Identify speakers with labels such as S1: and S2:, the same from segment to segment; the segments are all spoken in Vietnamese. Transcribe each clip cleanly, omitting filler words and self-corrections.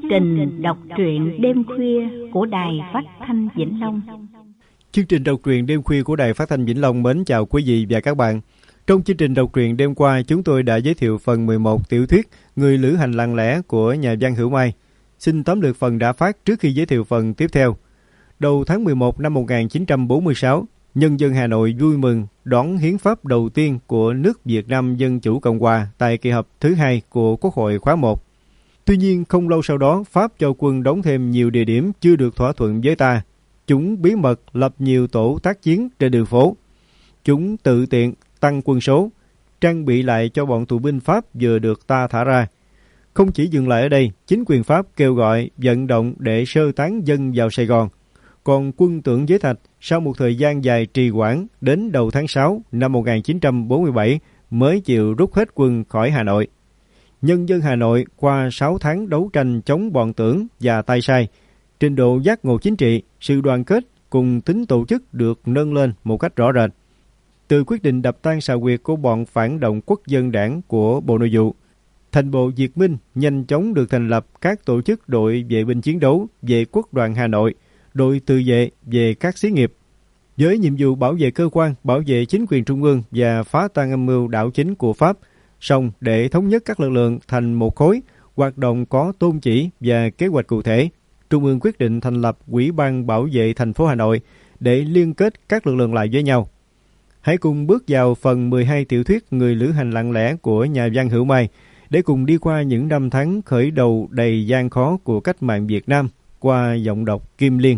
S1: trình đọc truyện đêm khuya của Đài Phát thanh Vĩnh Long.
S2: Chương trình đọc truyện đêm khuya của Đài Phát thanh Vĩnh Long mến chào quý vị và các bạn. Trong chương trình đọc truyện đêm qua, chúng tôi đã giới thiệu phần 11 tiểu thuyết Người lữ hành lặng lẽ của nhà văn Hữu Mai. Xin tóm lược phần đã phát trước khi giới thiệu phần tiếp theo. Đầu tháng 11 năm 1946, nhân dân Hà Nội vui mừng đón hiến pháp đầu tiên của nước Việt Nam Dân Chủ Cộng Hòa tại kỳ họp thứ 2 của Quốc hội khóa 1. Tuy nhiên, không lâu sau đó, Pháp cho quân đóng thêm nhiều địa điểm chưa được thỏa thuận với ta. Chúng bí mật lập nhiều tổ tác chiến trên đường phố. Chúng tự tiện tăng quân số, trang bị lại cho bọn tù binh Pháp vừa được ta thả ra. Không chỉ dừng lại ở đây, chính quyền Pháp kêu gọi vận động để sơ tán dân vào Sài Gòn. Còn quân Tưởng Giới Thạch sau một thời gian dài trì hoãn đến đầu tháng 6 năm 1947 mới chịu rút hết quân khỏi Hà Nội. Nhân dân Hà Nội qua 6 tháng đấu tranh chống bọn Tưởng và tay sai, trình độ giác ngộ chính trị, sự đoàn kết cùng tính tổ chức được nâng lên một cách rõ rệt. Từ quyết định đập tan xào quyệt của bọn phản động quốc dân đảng của Bộ Nội vụ, thành Bộ Việt Minh nhanh chóng được thành lập các tổ chức đội vệ binh chiến đấu, vệ quốc đoàn Hà Nội, đội tự vệ về các xí nghiệp, với nhiệm vụ bảo vệ cơ quan, bảo vệ chính quyền trung ương và phá tan âm mưu đảo chính của Pháp. Song để thống nhất các lực lượng thành một khối, hoạt động có tôn chỉ và kế hoạch cụ thể, Trung ương quyết định thành lập Ủy ban bảo vệ thành phố Hà Nội để liên kết các lực lượng lại với nhau. Hãy cùng bước vào phần 12 tiểu thuyết Người lữ hành lặng lẽ của nhà văn Hữu Mai để cùng đi qua những năm tháng khởi đầu đầy gian khó của cách mạng Việt Nam qua giọng đọc Kim Liên.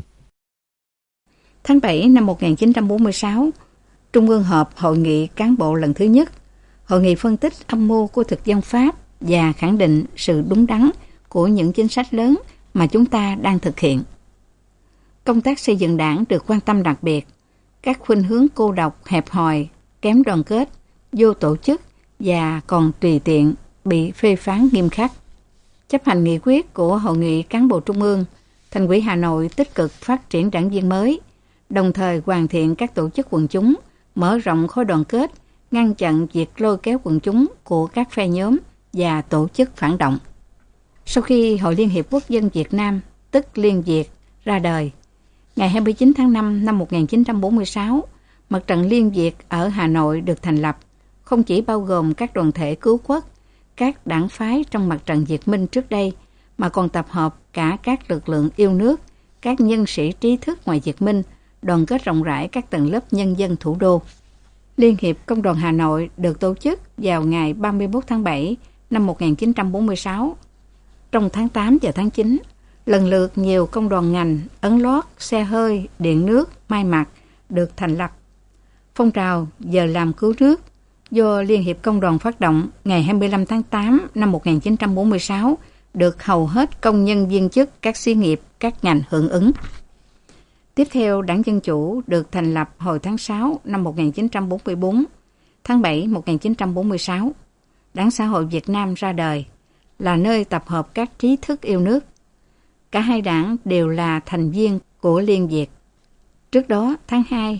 S3: Tháng 7 năm 1946, Trung ương họp hội nghị cán bộ lần thứ nhất. Hội nghị phân tích âm mưu của thực dân Pháp và khẳng định sự đúng đắn của những chính sách lớn mà chúng ta đang thực hiện. Công tác xây dựng đảng được quan tâm đặc biệt. Các khuynh hướng cô độc, hẹp hòi, kém đoàn kết, vô tổ chức và còn tùy tiện bị phê phán nghiêm khắc. Chấp hành nghị quyết của Hội nghị cán bộ Trung ương, Thành ủy Hà Nội tích cực phát triển đảng viên mới, đồng thời hoàn thiện các tổ chức quần chúng, mở rộng khối đoàn kết, ngăn chặn việc lôi kéo quần chúng của các phe nhóm và tổ chức phản động. Sau khi Hội Liên hiệp Quốc dân Việt Nam, tức Liên Việt, ra đời, ngày 29 tháng 5 năm 1946, Mặt trận Liên Việt ở Hà Nội được thành lập, không chỉ bao gồm các đoàn thể cứu quốc, các đảng phái trong Mặt trận Việt Minh trước đây, mà còn tập hợp cả các lực lượng yêu nước, các nhân sĩ trí thức ngoài Việt Minh, đoàn kết rộng rãi các tầng lớp nhân dân thủ đô. Liên hiệp Công đoàn Hà Nội được tổ chức vào ngày 31 tháng 7 năm 1946. Trong tháng 8 và tháng 9, lần lượt nhiều công đoàn ngành, ấn lót, xe hơi, điện nước, may mặc được thành lập. Phong trào giờ làm cứu nước do Liên hiệp Công đoàn phát động ngày 25 tháng 8 năm 1946 được hầu hết công nhân viên chức các xí nghiệp, các ngành hưởng ứng. Tiếp theo, Đảng Dân Chủ được thành lập hồi tháng 6 năm 1944, tháng 7 1946. Đảng Xã hội Việt Nam ra đời, là nơi tập hợp các trí thức yêu nước. Cả hai đảng đều là thành viên của Liên Việt. Trước đó, tháng 2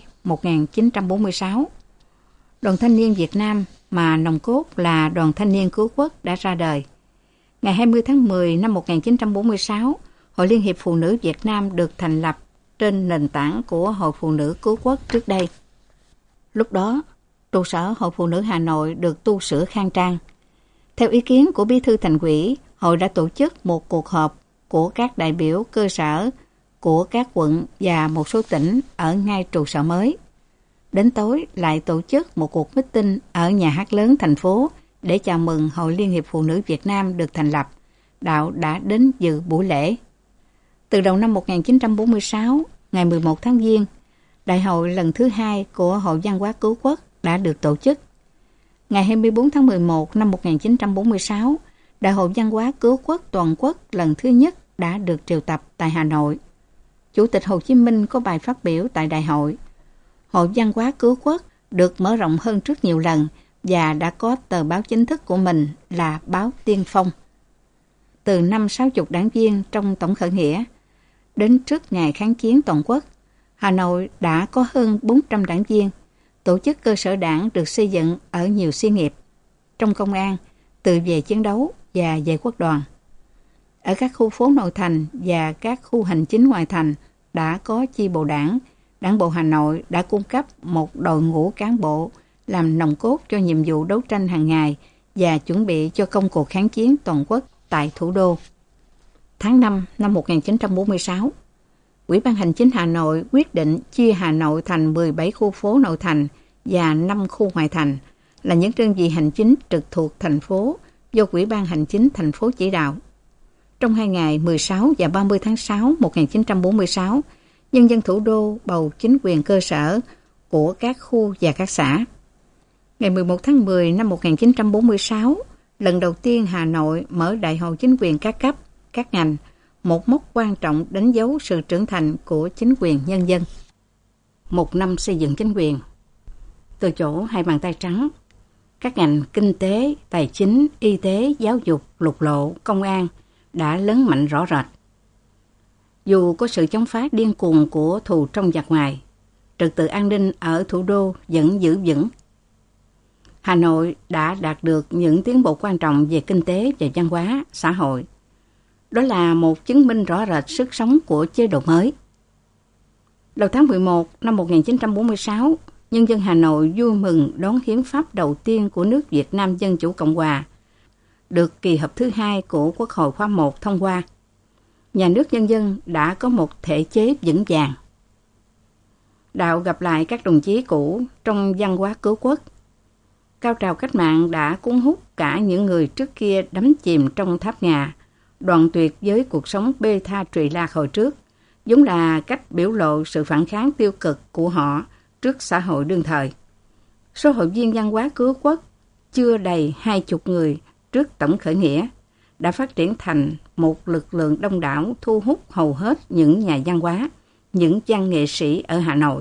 S3: 1946, Đoàn Thanh niên Việt Nam mà nòng cốt là Đoàn Thanh niên Cứu quốc đã ra đời. Ngày 20 tháng 10 năm 1946, Hội Liên hiệp Phụ nữ Việt Nam được thành lập trên nền tảng của Hội Phụ nữ Cứu quốc trước đây. Lúc đó, trụ sở Hội Phụ nữ Hà Nội được tu sửa khang trang. Theo ý kiến của Bí thư Thành ủy, Hội đã tổ chức một cuộc họp của các đại biểu cơ sở của các quận và một số tỉnh ở ngay trụ sở mới. Đến tối lại tổ chức một cuộc meeting ở nhà hát lớn thành phố để chào mừng Hội Liên hiệp Phụ nữ Việt Nam được thành lập. Đạo đã đến dự buổi lễ. Từ đầu năm 1946, ngày 11 tháng Giêng, Đại hội lần thứ 2 của Hội Văn hóa Cứu quốc đã được tổ chức. Ngày 24 tháng 11 năm 1946, Đại hội Văn hóa Cứu quốc toàn quốc lần thứ nhất đã được triệu tập tại Hà Nội. Chủ tịch Hồ Chí Minh có bài phát biểu tại đại hội. Hội Văn hóa Cứu quốc được mở rộng hơn trước nhiều lần và đã có tờ báo chính thức của mình là báo Tiên Phong. Từ 50-60 đảng viên trong tổng khởi nghĩa, đến trước ngày kháng chiến toàn quốc, Hà Nội đã có hơn 400 đảng viên. Tổ chức cơ sở đảng được xây dựng ở nhiều xí nghiệp, trong công an, tự vệ chiến đấu và vệ quốc đoàn. Ở các khu phố nội thành và các khu hành chính ngoại thành đã có chi bộ đảng. Đảng bộ Hà Nội đã cung cấp một đội ngũ cán bộ làm nòng cốt cho nhiệm vụ đấu tranh hàng ngày và chuẩn bị cho công cuộc kháng chiến toàn quốc tại thủ đô. Tháng 5 năm 1946, Ủy ban Hành chính Hà Nội quyết định chia Hà Nội thành 17 khu phố nội thành và 5 khu ngoại thành là những đơn vị hành chính trực thuộc thành phố do Ủy ban Hành chính thành phố chỉ đạo. Trong 2 ngày 16 và 30 tháng 6 1946, nhân dân thủ đô bầu chính quyền cơ sở của các khu và các xã. Ngày 11 tháng 10 năm 1946, lần đầu tiên Hà Nội mở đại hội chính quyền các cấp, các ngành, một mốc quan trọng đánh dấu sự trưởng thành của chính quyền nhân dân. Một năm xây dựng chính quyền. Từ chỗ hai bàn tay trắng, các ngành kinh tế, tài chính, y tế, giáo dục, lục lộ, công an đã lớn mạnh rõ rệt. Dù có sự chống phá điên cuồng của thù trong và ngoài, trật tự an ninh ở thủ đô vẫn giữ vững. Hà Nội đã đạt được những tiến bộ quan trọng về kinh tế và văn hóa, xã hội. Đó là một chứng minh rõ rệt sức sống của chế độ mới. Đầu tháng 11 năm 1946, nhân dân Hà Nội vui mừng đón hiến pháp đầu tiên của nước Việt Nam Dân Chủ Cộng Hòa, được kỳ họp thứ 2 của Quốc hội khóa 1 thông qua. Nhà nước nhân dân đã có một thể chế vững vàng. Đạo gặp lại các đồng chí cũ trong văn hóa cứu quốc. Cao trào cách mạng đã cuốn hút cả những người trước kia đắm chìm trong tháp ngà, đoạn tuyệt với cuộc sống bê tha trụy lạc hồi trước, vốn là cách biểu lộ sự phản kháng tiêu cực của họ trước xã hội đương thời. Số hội viên văn hóa cứu quốc chưa đầy 20 người trước tổng khởi nghĩa đã phát triển thành một lực lượng đông đảo thu hút hầu hết những nhà văn hóa, những văn nghệ sĩ ở Hà Nội.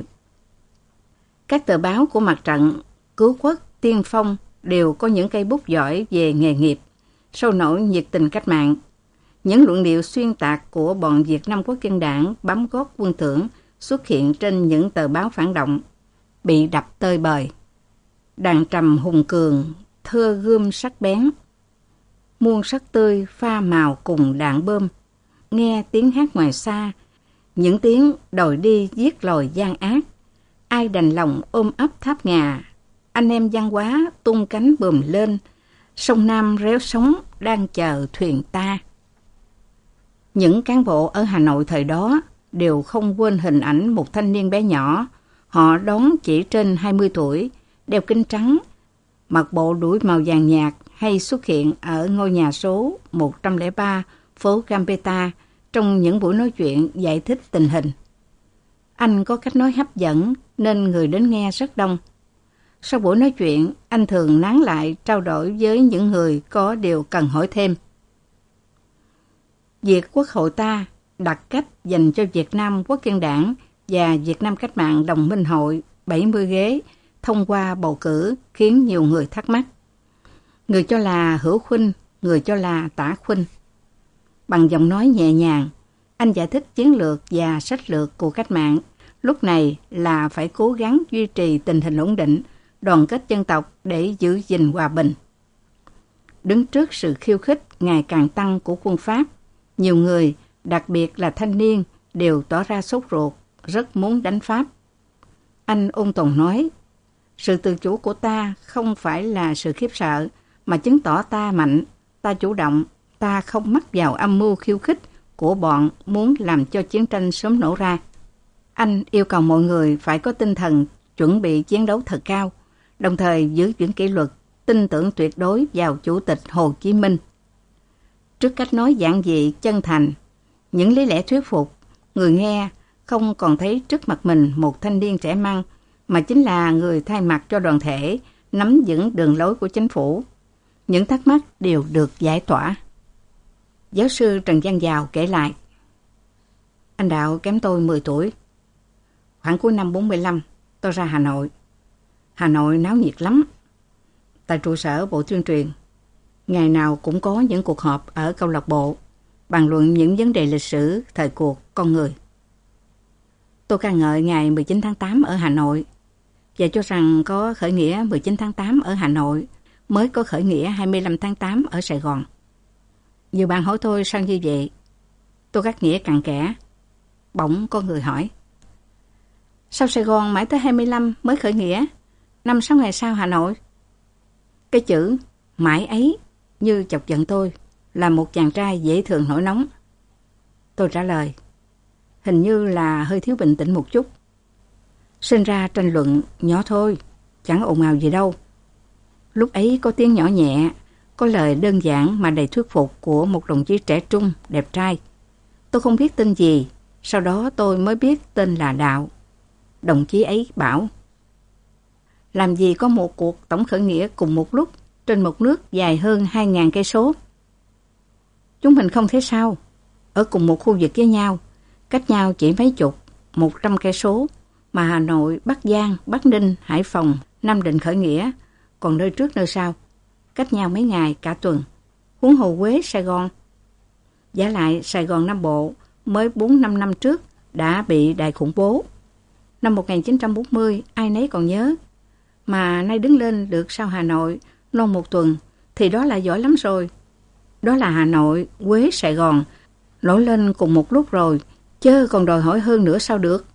S3: Các tờ báo của mặt trận cứu quốc, tiên phong đều có những cây bút giỏi về nghề nghiệp, sôi nổi nhiệt tình cách mạng. Những luận điệu xuyên tạc của bọn Việt Nam Quốc dân Đảng bám gót quân tưởng xuất hiện trên những tờ báo phản động, bị đập tơi bời. Đàn trầm hùng cường, thơ gươm sắc bén, muôn sắc tươi pha màu cùng đạn bơm. Nghe tiếng hát ngoài xa, những tiếng đòi đi giết lòi gian ác. Ai đành lòng ôm ấp tháp ngà, anh em văn hóa tung cánh bườm lên. Sông Nam réo sóng đang chờ thuyền ta. Những cán bộ ở Hà Nội thời đó đều không quên hình ảnh một thanh niên bé nhỏ. Họ đón chỉ trên 20 tuổi, đeo kính trắng, mặc bộ đuổi màu vàng nhạt hay xuất hiện ở ngôi nhà số 103 phố Gambetta trong những buổi nói chuyện giải thích tình hình. Anh có cách nói hấp dẫn nên người đến nghe rất đông. Sau buổi nói chuyện, anh thường nán lại trao đổi với những người có điều cần hỏi thêm. Việc Quốc hội ta đặt cách dành cho Việt Nam Quốc dân Đảng và Việt Nam Cách mạng Đồng minh hội 70 ghế thông qua bầu cử khiến nhiều người thắc mắc. Người cho là Hữu Khuynh, người cho là Tả Khuynh. Bằng giọng nói nhẹ nhàng, anh giải thích chiến lược và sách lược của cách mạng. Lúc này là phải cố gắng duy trì tình hình ổn định, đoàn kết dân tộc để giữ gìn hòa bình. Đứng trước sự khiêu khích ngày càng tăng của quân Pháp, nhiều người, đặc biệt là thanh niên, đều tỏ ra sốt ruột, rất muốn đánh Pháp. Anh ôn tồn nói, sự tự chủ của ta không phải là sự khiếp sợ, mà chứng tỏ ta mạnh, ta chủ động, ta không mắc vào âm mưu khiêu khích của bọn muốn làm cho chiến tranh sớm nổ ra. Anh yêu cầu mọi người phải có tinh thần chuẩn bị chiến đấu thật cao, đồng thời giữ vững kỷ luật, tin tưởng tuyệt đối vào Chủ tịch Hồ Chí Minh. Trước cách nói giản dị, chân thành, những lý lẽ thuyết phục, người nghe không còn thấy trước mặt mình một thanh niên trẻ măng, mà chính là người thay mặt cho đoàn thể, nắm vững đường lối của chính phủ. Những thắc mắc đều được giải tỏa. Giáo sư Trần Văn Dào kể lại, anh Đạo kém tôi 10 tuổi. Khoảng cuối năm 45, tôi ra Hà Nội. Hà Nội náo nhiệt lắm. Tại trụ sở Bộ Tuyên truyền, ngày nào cũng có những cuộc họp ở câu lạc bộ, bàn luận những vấn đề lịch sử, thời cuộc, con người. Tôi ca ngợi ngày 19 tháng 8 ở Hà Nội và cho rằng có khởi nghĩa 19 tháng 8 ở Hà Nội mới có khởi nghĩa 25 tháng 8 ở Sài Gòn. Nhiều bạn hỏi tôi sao như vậy? Tôi cắt nghĩa cặn kẽ. Bỗng có người hỏi. Sao Sài Gòn mãi tới 25 mới khởi nghĩa? 5-6 ngày sau Hà Nội? Cái chữ mãi ấy như chọc giận tôi, là một chàng trai dễ thường nổi nóng. Tôi trả lời, hình như là hơi thiếu bình tĩnh một chút. Sinh ra tranh luận nhỏ thôi, chẳng ồn ào gì đâu. Lúc ấy có tiếng nhỏ nhẹ, có lời đơn giản mà đầy thuyết phục của một đồng chí trẻ trung, đẹp trai. Tôi không biết tên gì, sau đó tôi mới biết tên là Đạo. Đồng chí ấy bảo, làm gì có một cuộc tổng khởi nghĩa cùng một lúc trên một nước dài hơn 2.000 cây số. Chúng mình không thấy sao, ở cùng một khu vực với nhau, cách nhau chỉ mấy chục, 100 cây số, mà Hà Nội, Bắc Giang, Bắc Ninh, Hải Phòng, Nam Định khởi nghĩa, còn nơi trước nơi sau, cách nhau mấy ngày cả tuần. Huống hồ Huế, Sài Gòn. Giả lại Sài Gòn Nam Bộ mới 4-5 năm trước đã bị đại khủng bố. Năm 1940 ai nấy còn nhớ, mà nay đứng lên được sau Hà Nội non một tuần thì đó là giỏi lắm rồi. Đó là Hà Nội, Huế, Sài Gòn nổi lên cùng một lúc rồi, chớ còn đòi hỏi hơn nữa sao được.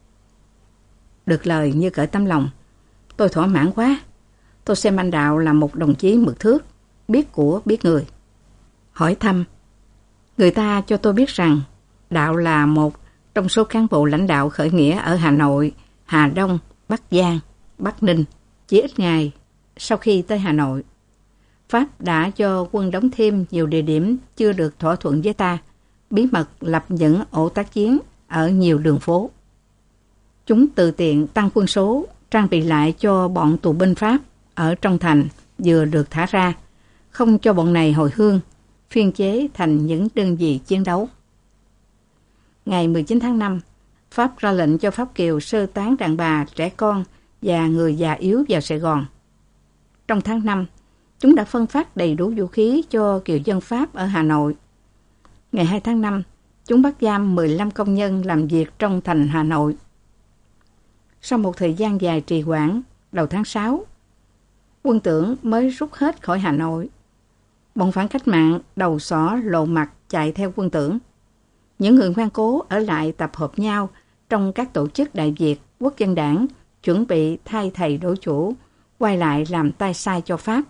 S3: Được lời như cởi tấm lòng, tôi thỏa mãn quá. Tôi xem anh Đạo là một đồng chí mực thước, biết của biết người. Hỏi thăm, người ta cho tôi biết rằng Đạo là một trong số cán bộ lãnh đạo khởi nghĩa ở Hà Nội, Hà Đông, Bắc Giang, Bắc Ninh. Chỉ ít ngày sau khi tới Hà Nội, Pháp đã cho quân đóng thêm nhiều địa điểm chưa được thỏa thuận với ta, bí mật lập những ổ tác chiến ở nhiều đường phố. Chúng tự tiện tăng quân số, trang bị lại cho bọn tù binh Pháp ở trong thành vừa được thả ra, không cho bọn này hồi hương, phiên chế thành những đơn vị chiến đấu. Ngày 19 tháng 5, Pháp ra lệnh cho Pháp Kiều sơ tán đàn bà, trẻ con và người già yếu vào Sài Gòn. Trong tháng 5, chúng đã phân phát đầy đủ vũ khí cho kiều dân Pháp ở Hà Nội. Ngày 2 tháng 5, chúng bắt giam 15 công nhân làm việc trong thành Hà Nội. Sau một thời gian dài trì hoãn, đầu tháng 6, quân tưởng mới rút hết khỏi Hà Nội. Bọn phản cách mạng đầu xỏ lộ mặt chạy theo quân tưởng. Những người ngoan cố ở lại tập hợp nhau trong các tổ chức Đại Việt, Quốc dân đảng, chuẩn bị thay thầy đổi chủ, quay lại làm tay sai cho Pháp.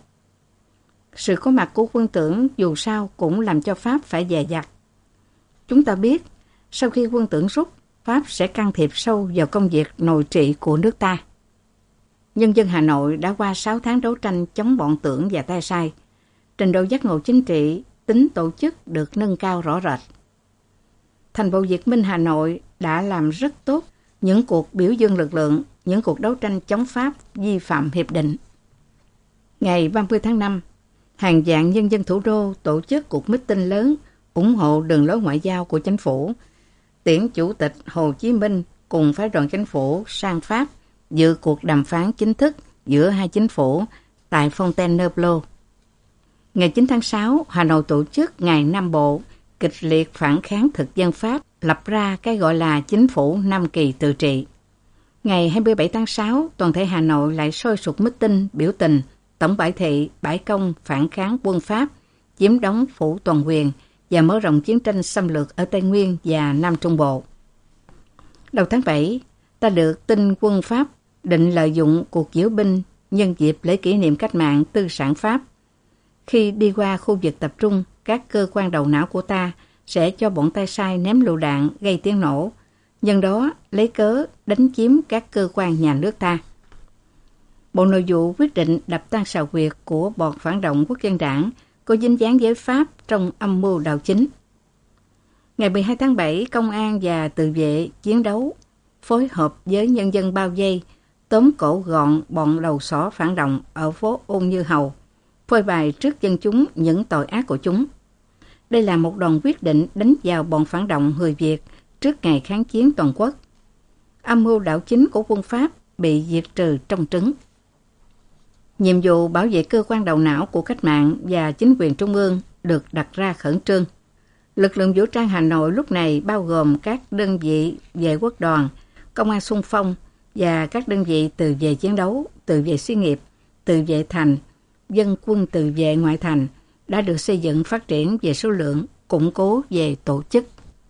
S3: Sự có mặt của quân tưởng dù sao cũng làm cho Pháp phải dè dặt. Chúng ta biết, sau khi quân tưởng rút, Pháp sẽ can thiệp sâu vào công việc nội trị của nước ta. Nhân dân Hà Nội đã qua 6 tháng đấu tranh chống bọn tưởng và tay sai. Trình độ giác ngộ chính trị, tính tổ chức được nâng cao rõ rệt. Thành bộ Việt Minh Hà Nội đã làm rất tốt những cuộc biểu dương lực lượng, những cuộc đấu tranh chống Pháp vi phạm hiệp định. Ngày 30 tháng 5, hàng vạn nhân dân thủ đô tổ chức cuộc meeting lớn ủng hộ đường lối ngoại giao của chính phủ. Tiễn Chủ tịch Hồ Chí Minh cùng phái đoàn chính phủ sang Pháp dự cuộc đàm phán chính thức giữa hai chính phủ tại Fontainebleau. Ngày 9 tháng 6, Hà Nội tổ chức Ngày Nam Bộ, kịch liệt phản kháng thực dân Pháp, lập ra cái gọi là Chính phủ Nam Kỳ tự trị. Ngày 27 tháng 6, toàn thể Hà Nội lại sôi sục meeting, biểu tình, tổng bãi thị, bãi công phản kháng quân Pháp, chiếm đóng phủ toàn quyền và mở rộng chiến tranh xâm lược ở Tây Nguyên và Nam Trung Bộ. Đầu tháng 7, ta được tin quân Pháp định lợi dụng cuộc diễu binh nhân dịp lễ kỷ niệm cách mạng tư sản Pháp. Khi đi qua khu vực tập trung, các cơ quan đầu não của ta sẽ cho bọn tay sai ném lựu đạn gây tiếng nổ, nhân đó lấy cớ đánh chiếm các cơ quan nhà nước ta. Bộ Nội vụ quyết định đập tan xào huyệt của bọn phản động Quốc dân đảng có dính dáng với Pháp trong âm mưu đảo chính. Ngày 12 tháng 7, công an và tự vệ chiến đấu, phối hợp với nhân dân bao vây, tóm cổ gọn bọn đầu sỏ phản động ở phố Ôn Như Hầu, phơi bày trước dân chúng những tội ác của chúng. Đây là một đòn quyết định đánh vào bọn phản động người Việt trước ngày kháng chiến toàn quốc. Âm mưu đảo chính của quân Pháp bị diệt trừ trong trứng. Nhiệm vụ bảo vệ cơ quan đầu não của cách mạng và chính quyền trung ương được đặt ra khẩn trương. Lực lượng vũ trang Hà Nội lúc này bao gồm các đơn vị vệ quốc đoàn, công an xung phong và các đơn vị tự vệ chiến đấu, tự vệ xí nghiệp, tự vệ thành, dân quân tự vệ ngoại thành đã được xây dựng phát triển về số lượng, củng cố về tổ chức.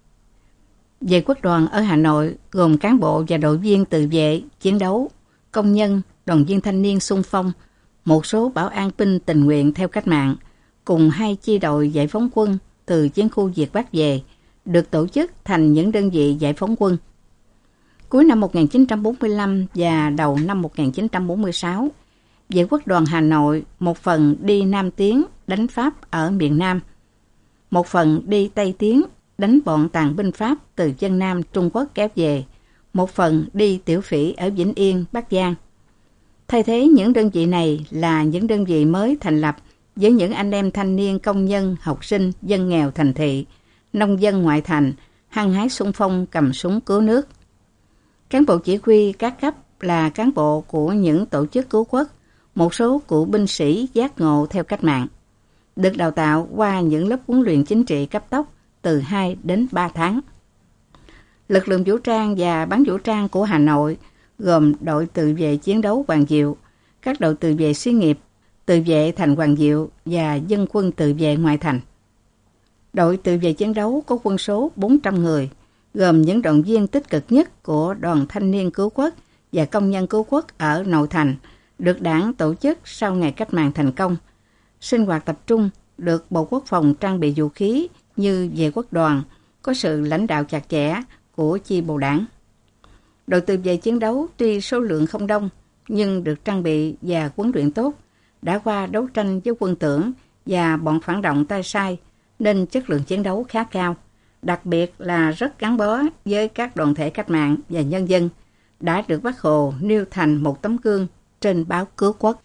S3: Vệ quốc đoàn ở Hà Nội gồm cán bộ và đội viên tự vệ, chiến đấu, công nhân, đoàn viên thanh niên xung phong, một số bảo an binh tình nguyện theo cách mạng, cùng 2 chi đội giải phóng quân từ chiến khu Việt Bắc về, được tổ chức thành những đơn vị giải phóng quân. Cuối năm 1945 và đầu năm 1946, Vệ quốc đoàn Hà Nội một phần đi Nam tiến đánh Pháp ở miền Nam, một phần đi Tây tiến đánh bọn tàn binh Pháp từ chân Nam Trung Quốc kéo về, một phần đi tiểu phỉ ở Vĩnh Yên, Bắc Giang. Thay thế những đơn vị này là những đơn vị mới thành lập với những anh em thanh niên công nhân, học sinh, dân nghèo thành thị, nông dân ngoại thành, hăng hái xung phong cầm súng cứu nước. Cán bộ chỉ huy các cấp là cán bộ của những tổ chức cứu quốc, một số cựu binh sĩ giác ngộ theo cách mạng, được đào tạo qua những lớp huấn luyện chính trị cấp tốc từ 2 đến 3 tháng. Lực lượng vũ trang và bán vũ trang của Hà Nội gồm đội tự vệ chiến đấu Hoàng Diệu, các đội tự vệ xí nghiệp, tự vệ thành Hoàng Diệu và dân quân tự vệ ngoại thành. Đội tự vệ chiến đấu có quân số 400 người, gồm những đoàn viên tích cực nhất của đoàn thanh niên cứu quốc và công nhân cứu quốc ở nội thành, được Đảng tổ chức sau ngày cách mạng thành công. Sinh hoạt tập trung, được Bộ Quốc phòng trang bị vũ khí như Vệ quốc đoàn, có sự lãnh đạo chặt chẽ của chi bộ Đảng. Đội tự vệ chiến đấu tuy số lượng không đông, nhưng được trang bị và huấn luyện tốt, đã qua đấu tranh với quân tưởng và bọn phản động tay sai, nên chất lượng chiến đấu khá cao, đặc biệt là rất gắn bó với các đoàn thể cách mạng và nhân dân, đã được Bác Hồ nêu thành một tấm gương trên báo Cứu Quốc.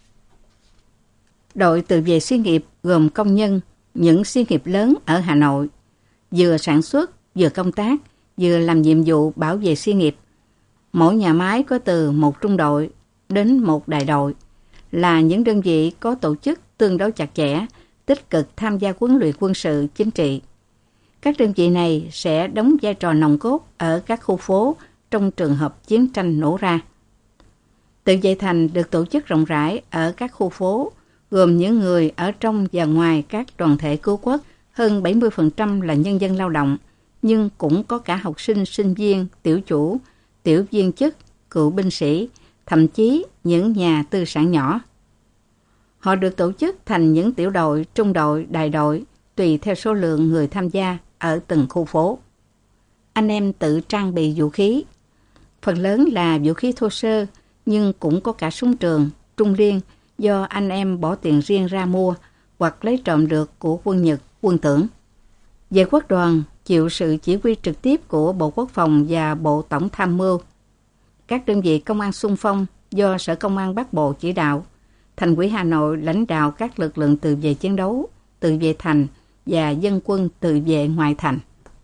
S3: Đội tự vệ xí nghiệp gồm công nhân, những xí nghiệp lớn ở Hà Nội, vừa sản xuất, vừa công tác, vừa làm nhiệm vụ bảo vệ xí nghiệp. Mỗi nhà máy có từ 1 trung đội đến 1 đại đội, là những đơn vị có tổ chức tương đối chặt chẽ, tích cực tham gia huấn luyện quân sự chính trị. Các đơn vị này sẽ đóng vai trò nòng cốt ở các khu phố trong trường hợp chiến tranh nổ ra. Tự vệ thành được tổ chức rộng rãi ở các khu phố, gồm những người ở trong và ngoài các đoàn thể cứu quốc, hơn 70% là nhân dân lao động, nhưng cũng có cả học sinh, sinh viên, tiểu chủ, tiểu viên chức, cựu binh sĩ, thậm chí những nhà tư sản nhỏ. Họ được tổ chức thành những tiểu đội, trung đội, đại đội, tùy theo số lượng người tham gia ở từng khu phố. Anh em tự trang bị vũ khí. Phần lớn là vũ khí thô sơ, nhưng cũng có cả súng trường, trung liên do anh em bỏ tiền riêng ra mua hoặc lấy trộm được của quân Nhật, quân tưởng. Vệ quốc đoàn chịu sự chỉ huy trực tiếp của Bộ Quốc phòng và Bộ Tổng tham mưu. Các đơn vị công an xung phong do Sở Công an Bắc Bộ chỉ đạo. Thành ủy Hà Nội lãnh đạo các lực lượng tự vệ chiến đấu, tự vệ thành và dân quân tự vệ ngoại thành.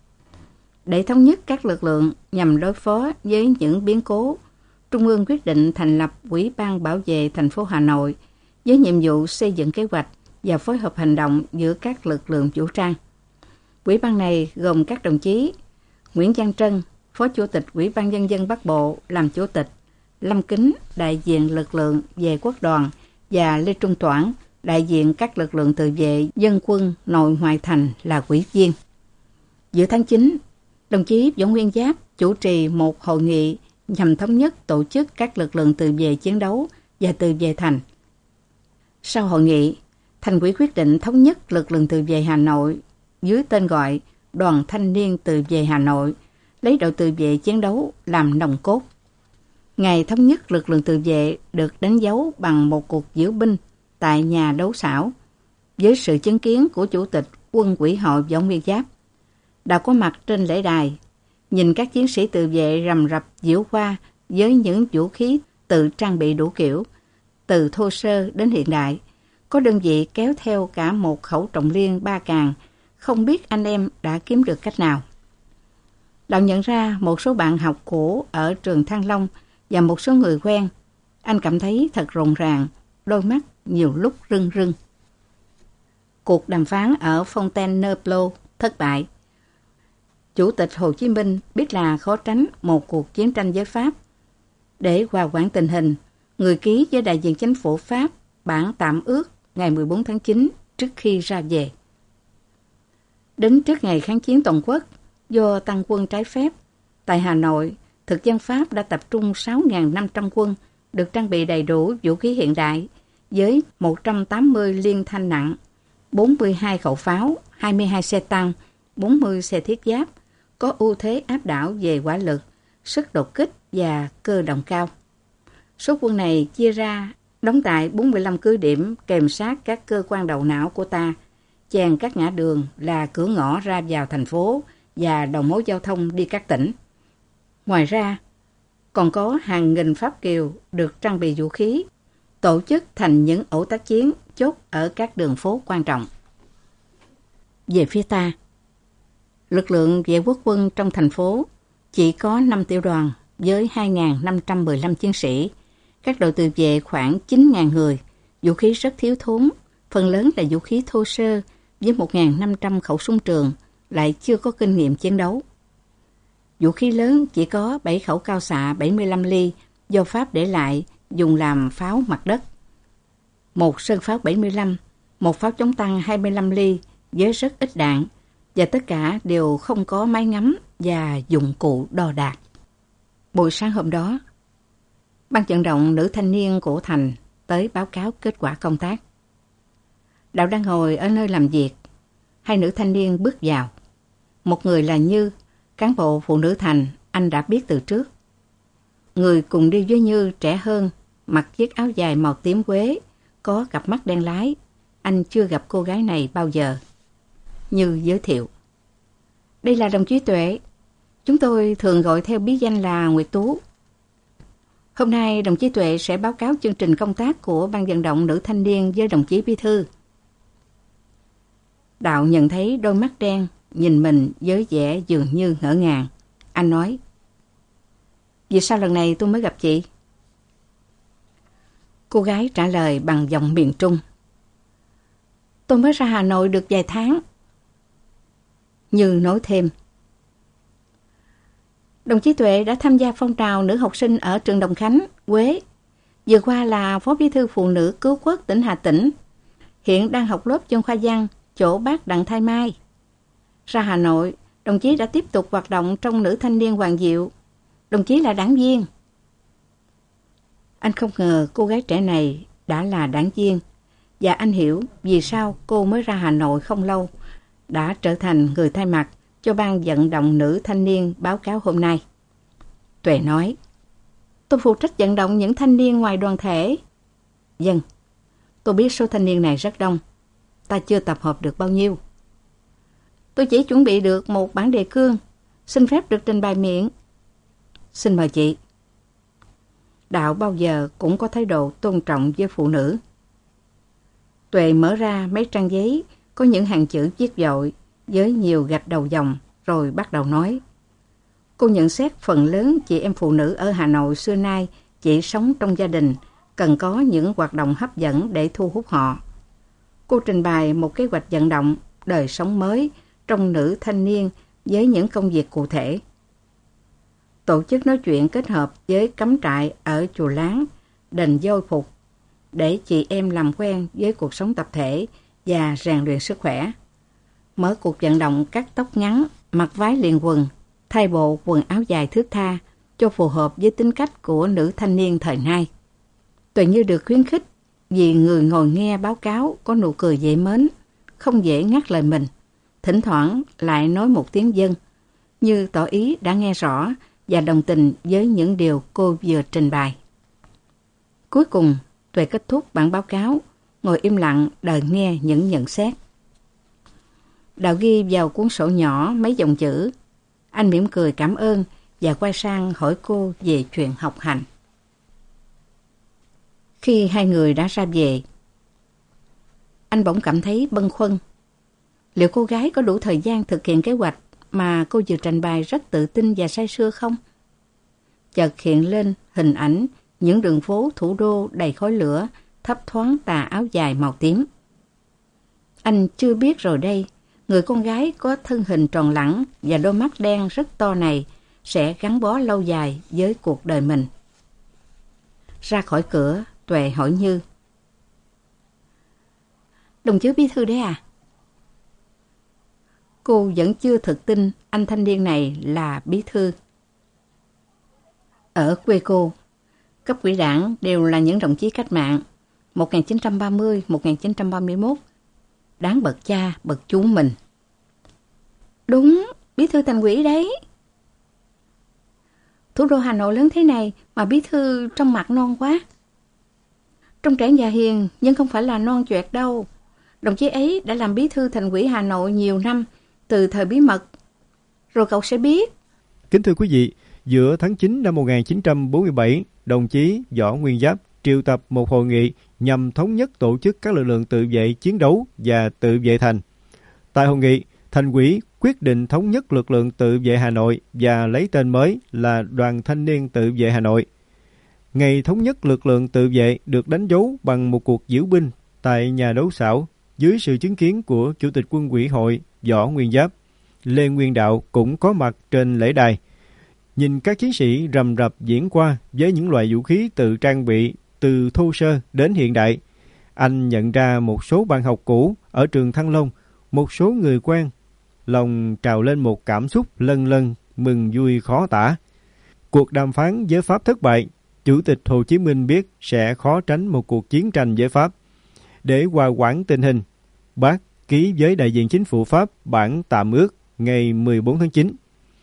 S3: Để thống nhất các lực lượng nhằm đối phó với những biến cố, Trung ương quyết định thành lập Ủy ban Bảo vệ thành phố Hà Nội với nhiệm vụ xây dựng kế hoạch và phối hợp hành động giữa các lực lượng vũ trang. Ủy ban này gồm các đồng chí Nguyễn Văn Trân, Phó Chủ tịch Ủy ban Nhân dân Bắc Bộ làm Chủ tịch, Lâm Kính, đại diện lực lượng Vệ quốc đoàn và Lê Trung Toản, đại diện các lực lượng tự vệ dân quân nội ngoại thành là ủy viên. Giữa tháng 9, đồng chí Võ Nguyên Giáp chủ trì một hội nghị nhằm thống nhất tổ chức các lực lượng tự vệ chiến đấu và tự vệ thành. Sau hội nghị, Thành ủy quyết định thống nhất lực lượng tự vệ Hà Nội dưới tên gọi Đoàn Thanh niên Tự vệ Hà Nội, lấy đội tự vệ chiến đấu làm nòng cốt. Ngày thống nhất lực lượng tự vệ được đánh dấu bằng một cuộc diễu binh tại nhà đấu xảo, với sự chứng kiến của Chủ tịch Quân ủy hội Võ Nguyên Giáp. Đã có mặt trên lễ đài, nhìn các chiến sĩ tự vệ rầm rập diễu qua với những vũ khí tự trang bị đủ kiểu, từ thô sơ đến hiện đại. Có đơn vị kéo theo cả một khẩu trọng liên 3 càng, không biết anh em đã kiếm được cách nào. Đạo nhận ra một số bạn học cũ ở trường Thăng Long và một số người quen. Anh cảm thấy thật rộn ràng, đôi mắt nhiều lúc rưng rưng. Cuộc đàm phán ở Fontainebleau thất bại. Chủ tịch Hồ Chí Minh biết là khó tránh một cuộc chiến tranh với Pháp. Để hòa hoãn tình hình, người ký với đại diện chính phủ Pháp bản tạm ước ngày 14 tháng 9 trước khi ra về. Đến trước ngày kháng chiến toàn quốc, do tăng quân trái phép, tại Hà Nội, thực dân Pháp đã tập trung 6.500 quân được trang bị đầy đủ vũ khí hiện đại với 180 liên thanh nặng, 42 khẩu pháo, 22 xe tăng, 40 xe thiết giáp, có ưu thế áp đảo về hỏa lực, sức đột kích và cơ động cao. Số quân này chia ra đóng tại 45 cứ điểm kèm sát các cơ quan đầu não của ta, chèn các ngã đường là cửa ngõ ra vào thành phố và đầu mối giao thông đi các tỉnh. Ngoài ra, còn có hàng nghìn Pháp Kiều được trang bị vũ khí, tổ chức thành những ổ tác chiến chốt ở các đường phố quan trọng. Về phía ta, lực lượng vệ quốc quân trong thành phố chỉ có 5 tiểu đoàn với 2.515 chiến sĩ, các đội tự vệ khoảng 9.000 người, vũ khí rất thiếu thốn, phần lớn là vũ khí thô sơ với 1.500 khẩu súng trường, lại chưa có kinh nghiệm chiến đấu. Vũ khí lớn chỉ có 7 khẩu cao xạ 75 ly do Pháp để lại dùng làm pháo mặt đất, một sơn pháo 75, một pháo chống tăng 25 ly với rất ít đạn, và tất cả đều không có máy ngắm và dụng cụ đo đạc. Buổi sáng hôm đó, ban vận động nữ thanh niên của thành tới báo cáo kết quả công tác. Đạo đang ngồi ở nơi làm việc, hai nữ thanh niên bước vào. Một người là Như, cán bộ phụ nữ thành, anh đã biết từ trước. Người cùng đi với Như trẻ hơn, mặc chiếc áo dài màu tím quế, có cặp mắt đen lái. Anh chưa gặp cô gái này bao giờ. Như giới thiệu. Đây là đồng chí Tuệ. Chúng tôi thường gọi theo bí danh là Nguyệt Tú. Hôm nay đồng chí Tuệ sẽ báo cáo chương trình công tác của ban vận động nữ thanh niên với đồng chí bí thư. Đạo nhận thấy đôi mắt đen nhìn mình với vẻ dường như ngỡ ngàng. Anh nói, vì sao lần này tôi mới gặp chị? Cô gái trả lời bằng giọng miền Trung. Tôi mới ra Hà Nội được vài tháng. Như nói thêm, đồng chí Tuệ đã tham gia phong trào nữ học sinh ở trường Đồng Khánh, Quế. Vừa qua là phó bí thư phụ nữ cứu quốc tỉnh Hà Tĩnh. Hiện đang học lớp chuyên khoa văn, chỗ bác Đặng Thái Mai. Ra Hà Nội, đồng chí đã tiếp tục hoạt động trong nữ thanh niên Hoàng Diệu. Đồng chí là đảng viên. Anh không ngờ cô gái trẻ này đã là đảng viên. Và anh hiểu vì sao cô mới ra Hà Nội không lâu đã trở thành người thay mặt cho ban vận động nữ thanh niên báo cáo hôm nay. Tuệ nói, tôi phụ trách vận động những thanh niên ngoài đoàn thể. Vâng, tôi biết số thanh niên này rất đông. Ta chưa tập hợp được bao nhiêu. Tôi chỉ chuẩn bị được một bản đề cương, xin phép được trình bày miệng. Xin mời chị. Đạo bao giờ cũng có thái độ tôn trọng với phụ nữ. Tuệ mở ra mấy trang giấy có những hàng chữ viết vội với nhiều gạch đầu dòng rồi bắt đầu nói. Cô nhận xét phần lớn chị em phụ nữ ở Hà Nội xưa nay chỉ sống trong gia đình, cần có những hoạt động hấp dẫn để thu hút họ. Cô trình bày một kế hoạch vận động đời sống mới trong nữ thanh niên với những công việc cụ thể. Tổ chức nói chuyện kết hợp với cắm trại ở chùa Láng, đền Dôi Phục để chị em làm quen với cuộc sống tập thể và rèn luyện sức khỏe. Mở cuộc vận động cắt tóc ngắn, mặc váy liền quần, thay bộ quần áo dài thướt tha cho phù hợp với tính cách của nữ thanh niên thời nay. Tuệ Như được khuyến khích vì người ngồi nghe báo cáo có nụ cười dễ mến, không dễ ngắt lời mình. Thỉnh thoảng lại nói một tiếng vâng, như tỏ ý đã nghe rõ và đồng tình với những điều cô vừa trình bày. Cuối cùng, Tuệ kết thúc bản báo cáo, ngồi im lặng đợi nghe những nhận xét. Đạo ghi vào cuốn sổ nhỏ mấy dòng chữ. Anh mỉm cười cảm ơn và quay sang hỏi cô về chuyện học hành. Khi hai người đã ra về, anh bỗng cảm thấy bâng khuâng. Liệu cô gái có đủ thời gian thực hiện kế hoạch mà cô vừa trình bày rất tự tin và say sưa không? Chợt hiện lên hình ảnh những đường phố thủ đô đầy khói lửa, thấp thoáng tà áo dài màu tím. Anh chưa biết rồi đây, người con gái có thân hình tròn lẳng và đôi mắt đen rất to này sẽ gắn bó lâu dài với cuộc đời mình. Ra khỏi cửa, Tuệ hỏi Như. Đồng chí bí thư đấy à? Cô vẫn chưa thực tin anh thanh niên này là bí thư. Ở quê cô, cấp ủy đảng đều là những đồng chí cách mạng 1930-1931, đáng bậc cha, bậc chú mình. Đúng, bí thư thành ủy đấy. Thủ đô Hà Nội lớn thế này mà bí thư trông mặt non quá. Trông trẻ già hiền nhưng không phải là non choẹt đâu. Đồng chí ấy đã làm bí thư thành ủy Hà Nội nhiều năm, từ thời bí mật. Rồi cậu sẽ biết.
S2: Kính thưa quý vị, giữa tháng 9 năm 1947, đồng chí Võ Nguyên Giáp triệu tập một hội nghị nhằm thống nhất tổ chức các lực lượng tự vệ chiến đấu và tự vệ thành. Tại hội nghị, Thành ủy quyết định thống nhất lực lượng tự vệ Hà Nội và lấy tên mới là Đoàn Thanh niên Tự vệ Hà Nội. Ngày thống nhất lực lượng tự vệ được đánh dấu bằng một cuộc diễu binh tại nhà đấu Xảo dưới sự chứng kiến của Chủ tịch Quân ủy hội Võ Nguyên Giáp. Lê Nguyên Đạo cũng có mặt trên lễ đài. Nhìn các chiến sĩ rầm rập diễn qua với những loại vũ khí tự trang bị từ thô sơ đến hiện đại, anh nhận ra một số bạn học cũ ở trường Thăng Long, một số người quen. Lòng trào lên một cảm xúc lân lân, mừng vui khó tả. Cuộc đàm phán với Pháp thất bại, Chủ tịch Hồ Chí Minh biết sẽ khó tránh một cuộc chiến tranh với Pháp. Để hòa hoãn tình hình, Bác ký với đại diện chính phủ Pháp bản tạm ước ngày 14 tháng 9.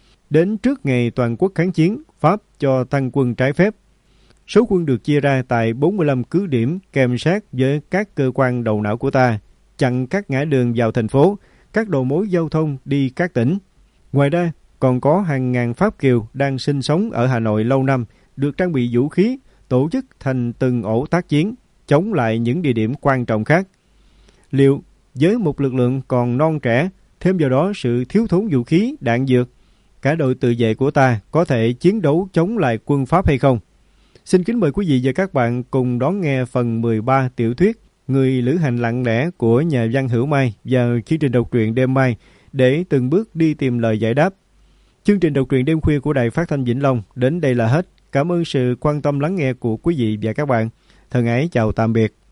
S2: Đến trước ngày toàn quốc kháng chiến, Pháp cho tăng quân trái phép. Số quân được chia ra tại 45 cứ điểm kèm sát với các cơ quan đầu não của ta, chặn các ngã đường vào thành phố, các đầu mối giao thông đi các tỉnh. Ngoài ra, còn có hàng ngàn Pháp Kiều đang sinh sống ở Hà Nội lâu năm, được trang bị vũ khí, tổ chức thành từng ổ tác chiến, chống lại những địa điểm quan trọng khác. Liệu với một lực lượng còn non trẻ, thêm vào đó sự thiếu thốn vũ khí, đạn dược, cả đội tự vệ của ta có thể chiến đấu chống lại quân Pháp hay không? Xin kính mời quý vị và các bạn cùng đón nghe phần 13 tiểu thuyết Người lữ hành lặng lẽ của nhà văn Hữu Mai vào chương trình đọc truyện đêm mai để từng bước đi tìm lời giải đáp. Chương trình đọc truyện đêm khuya của Đài Phát thanh Vĩnh Long đến đây là hết. Cảm ơn sự quan tâm lắng nghe của quý vị và các bạn. Thân ái chào tạm biệt.